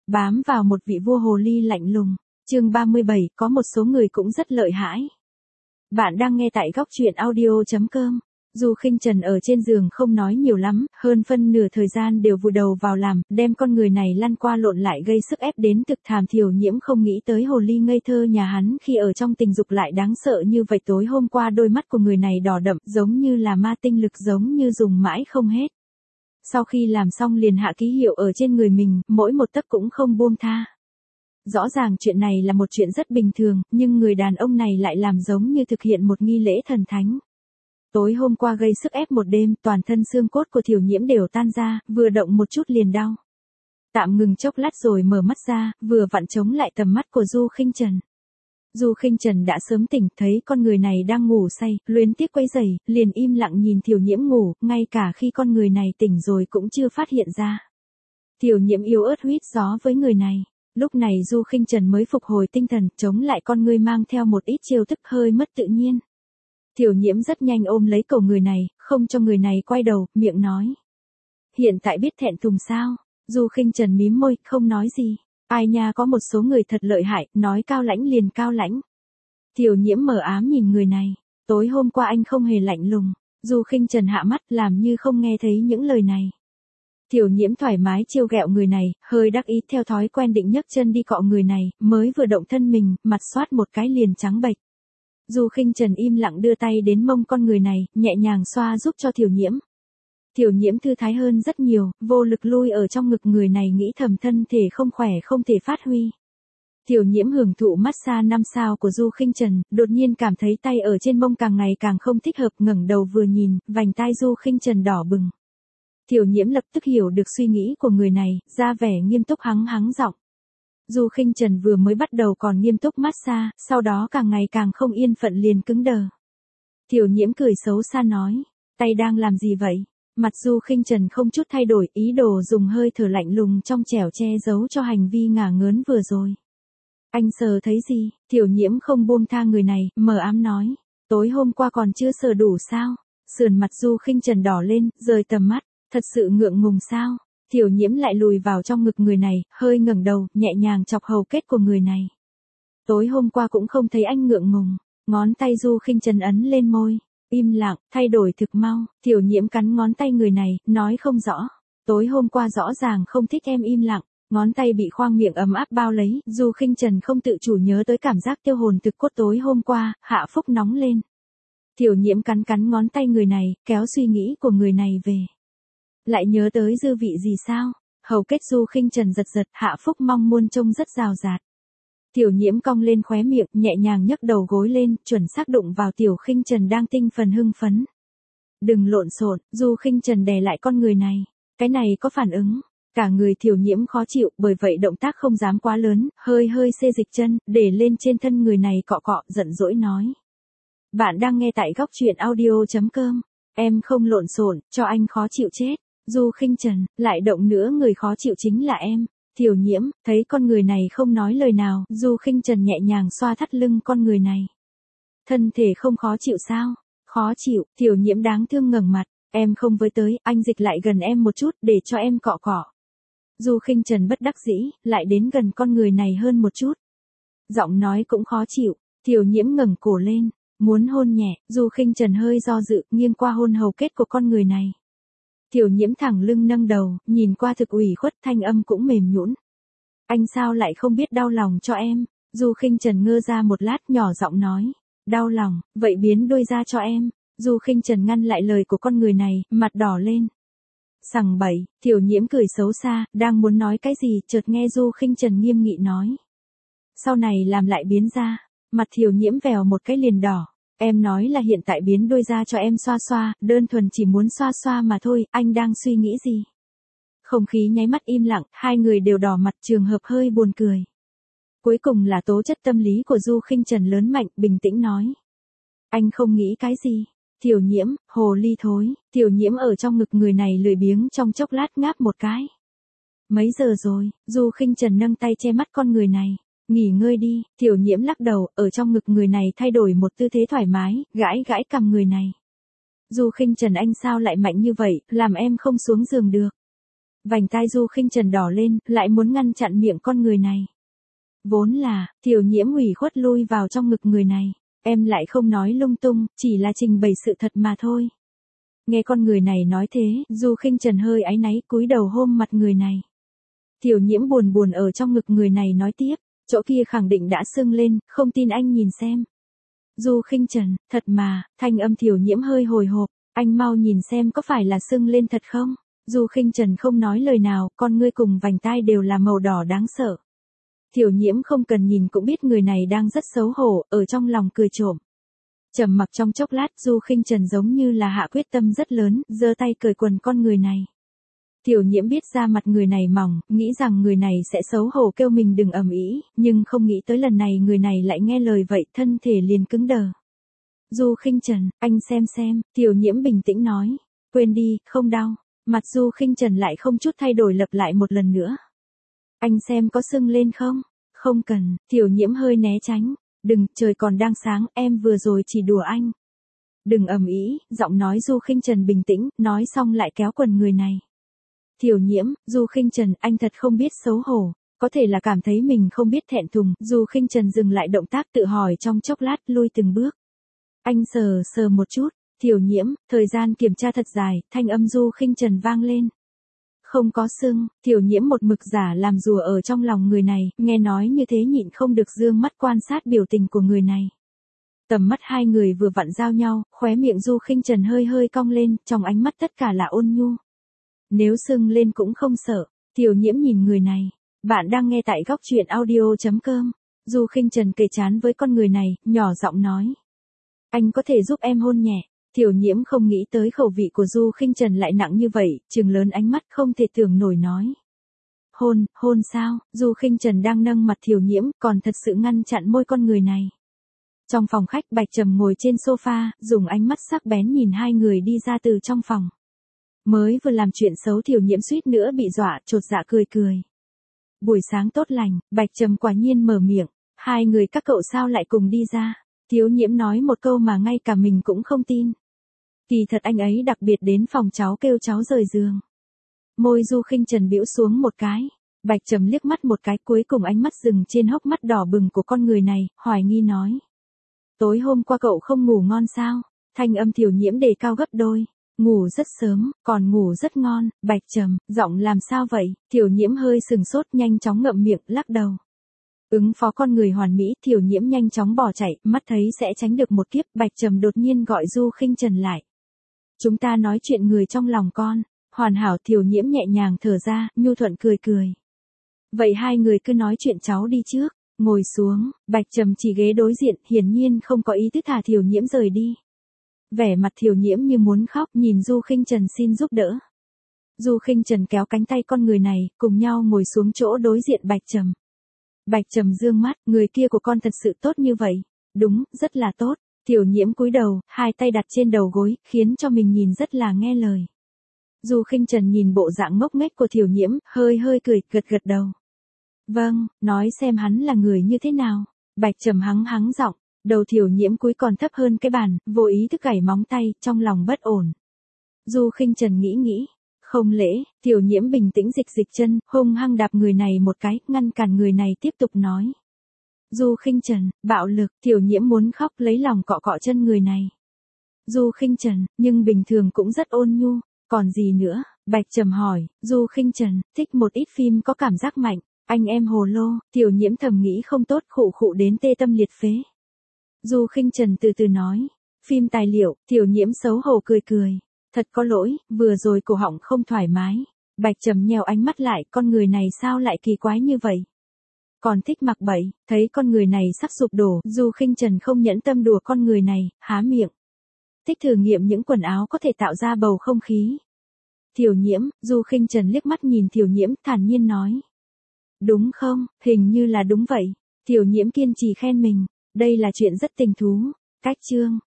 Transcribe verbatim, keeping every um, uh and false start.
Bám vào một vị vua hồ ly lạnh lùng. Chương ba mươi bảy, có một số người cũng rất lợi hại. Bạn đang nghe tại góc truyện audio chấm com. Du Khinh Trần ở trên giường không nói nhiều lắm, hơn phân nửa thời gian đều vùi đầu vào làm, đem con người này lăn qua lộn lại gây sức ép đến thực thảm. Thiều Nhiễm không nghĩ tới hồ ly ngây thơ nhà hắn khi ở trong tình dục lại đáng sợ như vậy. Tối hôm qua đôi mắt của người này đỏ đậm, giống như là ma tinh lực, giống như dùng mãi không hết. Sau khi làm xong liền hạ ký hiệu ở trên người mình, mỗi một tấc cũng không buông tha. Rõ ràng chuyện này là một chuyện rất bình thường, nhưng người đàn ông này lại làm giống như thực hiện một nghi lễ thần thánh. Tối hôm qua gây sức ép một đêm, toàn thân xương cốt của Thiều Nhiễm đều tan ra, vừa động một chút liền đau. Tạm ngừng chốc lát rồi mở mắt ra, vừa vặn chống lại tầm mắt của Du Khinh Trần. Du Khinh Trần đã sớm tỉnh, thấy con người này đang ngủ say, luyến tiếc quấy rầy, liền im lặng nhìn Thiều Nhiễm ngủ, ngay cả khi con người này tỉnh rồi cũng chưa phát hiện ra. Thiều Nhiễm yếu ớt huýt gió với người này. Lúc này Du Khinh Trần mới phục hồi tinh thần, chống lại con ngươi mang theo một ít trêu tức hơi mất tự nhiên. Thiều Nhiễm rất nhanh ôm lấy cổ người này, không cho người này quay đầu, miệng nói. Hiện tại biết thẹn thùng sao? Du Khinh Trần mím môi, không nói gì. Ai nha, có một số người thật lợi hại, nói cao lãnh liền cao lãnh. Thiều Nhiễm mờ ám nhìn người này. Tối hôm qua anh không hề lạnh lùng. Du Khinh Trần hạ mắt làm như không nghe thấy những lời này. Thiều Nhiễm thoải mái trêu ghẹo người này, hơi đắc ý theo thói quen định nhấc chân đi cọ người này, mới vừa động thân mình, mặt xoát một cái liền trắng bệch. Du Khinh Trần im lặng đưa tay đến mông con người này, nhẹ nhàng xoa giúp cho Thiều Nhiễm. Thiều Nhiễm thư thái hơn rất nhiều, vô lực lui ở trong ngực người này, nghĩ thầm thân thể không khỏe không thể phát huy. Thiều Nhiễm hưởng thụ massage năm sao của Du Khinh Trần, đột nhiên cảm thấy tay ở trên mông càng ngày càng không thích hợp, ngẩng đầu vừa nhìn, vành tai Du Khinh Trần đỏ bừng. Thiều Nhiễm lập tức hiểu được suy nghĩ của người này, ra vẻ nghiêm túc hắng hắng giọng. Du Khinh Trần vừa mới bắt đầu còn nghiêm túc massage, sau đó càng ngày càng không yên phận liền cứng đờ. Thiều Nhiễm cười xấu xa nói, tay đang làm gì vậy? Mặt Du Khinh Trần không chút thay đổi, ý đồ dùng hơi thở lạnh lùng trong trẻo che giấu cho hành vi ngả ngớn vừa rồi. Anh sờ thấy gì? Thiều Nhiễm không buông tha người này, mờ ám nói, tối hôm qua còn chưa sờ đủ sao? Sườn mặt Du Khinh Trần đỏ lên, rời tầm mắt, thật sự ngượng ngùng sao? Thiều Nhiễm lại lùi vào trong ngực người này, hơi ngẩng đầu, nhẹ nhàng chọc hầu kết của người này. Tối hôm qua cũng không thấy anh ngượng ngùng, ngón tay Du Khinh Trần ấn lên môi, im lặng, thay đổi thực mau. Thiều Nhiễm cắn ngón tay người này, nói không rõ. Tối hôm qua rõ ràng không thích em im lặng, ngón tay bị khoang miệng ấm áp bao lấy, Du Khinh Trần không tự chủ nhớ tới cảm giác tiêu hồn thực cốt tối hôm qua, hạ phúc nóng lên. Thiều Nhiễm cắn cắn ngón tay người này, kéo suy nghĩ của người này về. Lại nhớ tới dư vị gì sao? Hầu kết Du Khinh Trần giật giật, hạ phúc mong muôn trông rất rào rạt. Thiều Nhiễm cong lên khóe miệng, nhẹ nhàng nhấc đầu gối lên, chuẩn xác đụng vào Tiểu Khinh Trần đang tinh phần hưng phấn. Đừng lộn xộn, Du Khinh Trần đè lại con người này. Cái này có phản ứng. Cả người Thiều Nhiễm khó chịu, bởi vậy động tác không dám quá lớn, hơi hơi xê dịch chân, để lên trên thân người này cọ cọ, giận dỗi nói. Bạn đang nghe tại góc truyện audio chấm com. Em không lộn xộn, cho anh khó chịu chết. Du Khinh Trần, lại động nữa người khó chịu chính là em. Thiều Nhiễm, thấy con người này không nói lời nào, Du Khinh Trần nhẹ nhàng xoa thắt lưng con người này. Thân thể không khó chịu sao? Khó chịu. Thiều Nhiễm đáng thương ngẩng mặt, em không với tới, anh dịch lại gần em một chút, để cho em cọ cọ. Du Khinh Trần bất đắc dĩ, lại đến gần con người này hơn một chút. Giọng nói cũng khó chịu. Thiều Nhiễm ngẩng cổ lên, muốn hôn nhẹ, Du Khinh Trần hơi do dự, nghiêng qua hôn hầu kết của con người này. Thiều Nhiễm thẳng lưng nâng đầu, nhìn qua thực ủy khuất, thanh âm cũng mềm nhũn. Anh sao lại không biết đau lòng cho em? Du Khinh Trần ngơ ra một lát, nhỏ giọng nói. Đau lòng, vậy biến đôi ra cho em. Du Khinh Trần ngăn lại lời của con người này, mặt đỏ lên. Sằng bậy, Thiều Nhiễm cười xấu xa, đang muốn nói cái gì, chợt nghe Du Khinh Trần nghiêm nghị nói. Sau này làm lại biến ra. Mặt Thiều Nhiễm vèo một cái liền đỏ. Em nói là hiện tại biến đôi ra cho em xoa xoa, đơn thuần chỉ muốn xoa xoa mà thôi, anh đang suy nghĩ gì? Không khí nháy mắt im lặng, hai người đều đỏ mặt, trường hợp hơi buồn cười. Cuối cùng là tố chất tâm lý của Du Khinh Trần lớn mạnh, bình tĩnh nói. Anh không nghĩ cái gì? Thiều Nhiễm, hồ ly thối. Thiều Nhiễm ở trong ngực người này lười biếng trong chốc lát ngáp một cái. Mấy giờ rồi? Du Khinh Trần nâng tay che mắt con người này. Nghỉ ngơi đi. Thiều Nhiễm lắc đầu, ở trong ngực người này thay đổi một tư thế thoải mái, gãi gãi cằm người này. Du Khinh Trần, anh sao lại mạnh như vậy, làm em không xuống giường được. Vành tai Du Khinh Trần đỏ lên, lại muốn ngăn chặn miệng con người này. Vốn là, Tiểu Nhiễm ủy khuất lui vào trong ngực người này. Em lại không nói lung tung, chỉ là trình bày sự thật mà thôi. Nghe con người này nói thế, Du Khinh Trần hơi áy náy cúi đầu hôn mặt người này. Tiểu Nhiễm buồn buồn ở trong ngực người này nói tiếp, chỗ kia khẳng định đã sưng lên, không tin anh nhìn xem. Du Khinh Trần, thật mà, thanh âm Tiểu Nhiễm hơi hồi hộp, anh mau nhìn xem có phải là sưng lên thật không? Du Khinh Trần không nói lời nào, con ngươi cùng vành tai đều là màu đỏ đáng sợ. Tiểu Nhiễm không cần nhìn cũng biết người này đang rất xấu hổ, ở trong lòng cười trộm. Trầm mặc trong chốc lát, Du Khinh Trần giống như là hạ quyết tâm rất lớn, giơ tay cởi quần con người này. Tiểu Nhiễm biết da mặt người này mỏng, nghĩ rằng người này sẽ xấu hổ kêu mình đừng ầm ĩ, nhưng không nghĩ tới lần này người này lại nghe lời vậy, thân thể liền cứng đờ. Du Khinh Trần, anh xem xem, Tiểu Nhiễm bình tĩnh nói, quên đi, không đau. Mặt Du Khinh Trần lại không chút thay đổi lặp lại một lần nữa. Anh xem có sưng lên không? Không cần, Tiểu Nhiễm hơi né tránh. Đừng, trời còn đang sáng, em vừa rồi chỉ đùa anh. Đừng ầm ĩ, giọng nói Du Khinh Trần bình tĩnh, nói xong lại kéo quần người này. Tiểu Nhiễm, Du Khinh Trần, anh thật không biết xấu hổ, có thể là cảm thấy mình không biết thẹn thùng. Du Khinh Trần dừng lại động tác tự hỏi trong chốc lát, lui từng bước. Anh sờ sờ một chút. Tiểu Nhiễm, thời gian kiểm tra thật dài, thanh âm Du Khinh Trần vang lên. Không có sưng, Tiểu Nhiễm một mực giả làm rùa ở trong lòng người này, nghe nói như thế nhịn không được dương mắt quan sát biểu tình của người này. Tầm mắt hai người vừa vặn giao nhau, khóe miệng Du Khinh Trần hơi hơi cong lên, trong ánh mắt tất cả là ôn nhu. Nếu sưng lên cũng không sợ, Tiểu Nhiễm nhìn người này. Bạn đang nghe tại góc truyện audio chấm com. Du Khinh Trần kề chán với con người này, nhỏ giọng nói. Anh có thể giúp em hôn nhẹ. Tiểu Nhiễm không nghĩ tới khẩu vị của Du Khinh Trần lại nặng như vậy, trừng lớn ánh mắt không thể tưởng nổi nói. Hôn, hôn sao? Du Khinh Trần đang nâng mặt Tiểu Nhiễm, còn thật sự ngăn chặn môi con người này. Trong phòng khách, Bạch Trầm ngồi trên sofa, dùng ánh mắt sắc bén nhìn hai người đi ra từ trong phòng. Mới vừa làm chuyện xấu Tiểu Nhiễm suýt nữa bị dọa, chột dạ cười cười. Buổi sáng tốt lành, Bạch Trầm quả nhiên mở miệng, hai người các cậu sao lại cùng đi ra? Tiểu Nhiễm nói một câu mà ngay cả mình cũng không tin. Kỳ thật anh ấy đặc biệt đến phòng cháu kêu cháu rời giường. Môi Du Khinh Trần bĩu xuống một cái. Bạch Trầm liếc mắt một cái, cuối cùng ánh mắt dừng trên hốc mắt đỏ bừng của con người này, hoài nghi nói. Tối hôm qua cậu không ngủ ngon sao? Thanh âm Tiểu Nhiễm đề cao gấp đôi. Ngủ rất sớm, còn ngủ rất ngon. Bạch Trầm, giọng làm sao vậy? Tiểu Nhiễm hơi sừng sốt, nhanh chóng ngậm miệng, lắc đầu. Ứng phó con người hoàn mỹ, Tiểu Nhiễm nhanh chóng bỏ chạy, mắt thấy sẽ tránh được một kiếp. Bạch Trầm đột nhiên gọi Du Khinh Trần lại. Chúng ta nói chuyện người trong lòng con. Hoàn hảo. Tiểu Nhiễm nhẹ nhàng thở ra, nhu thuận cười cười. Vậy hai người cứ nói chuyện cháu đi trước. Ngồi xuống. Bạch Trầm chỉ ghế đối diện, hiển nhiên không có ý tứ thả Tiểu Nhiễm rời đi. Vẻ mặt Tiểu Nhiễm như muốn khóc, nhìn Du Khinh Trần xin giúp đỡ. Du Khinh Trần kéo cánh tay con người này, cùng nhau ngồi xuống chỗ đối diện Bạch Trầm. Bạch Trầm dương mắt, người kia của con thật sự tốt như vậy. Đúng, rất là tốt. Tiểu Nhiễm cúi đầu, hai tay đặt trên đầu gối, khiến cho mình nhìn rất là nghe lời. Du Khinh Trần nhìn bộ dạng ngốc nghếch của Tiểu Nhiễm, hơi hơi cười, gật gật đầu. Vâng, nói xem hắn là người như thế nào. Bạch Trầm hắng hắng giọng, đầu Tiểu Nhiễm cúi còn thấp hơn cái bàn, vô ý thức gảy móng tay, trong lòng bất ổn. Du Khinh Trần nghĩ nghĩ. Không lễ, Tiểu Nhiễm bình tĩnh dịch dịch chân, hung hăng đạp người này một cái, ngăn cản người này tiếp tục nói. Du Khinh Trần, bạo lực, Tiểu Nhiễm muốn khóc lấy lòng cọ cọ chân người này. Du Khinh Trần, nhưng bình thường cũng rất ôn nhu, còn gì nữa? Bạch Trầm hỏi. Du Khinh Trần, thích một ít phim có cảm giác mạnh, anh em hồ lô. Tiểu Nhiễm thầm nghĩ không tốt, khụ khụ đến tê tâm liệt phế. Du Khinh Trần từ từ nói. Phim tài liệu. Tiểu Nhiễm xấu hổ cười cười. Thật có lỗi, vừa rồi cổ họng không thoải mái. Bạch Trầm nheo ánh mắt lại, con người này sao lại kỳ quái như vậy? Còn thích mặc bậy, thấy con người này sắp sụp đổ, Du Khinh Trần không nhẫn tâm đùa con người này, há miệng. Thích thử nghiệm những quần áo có thể tạo ra bầu không khí. Tiểu Nhiễm, Du Khinh Trần liếc mắt nhìn Tiểu Nhiễm, thản nhiên nói. Đúng không, hình như là đúng vậy. Tiểu Nhiễm kiên trì khen mình, đây là chuyện rất tình thú. Cách chương,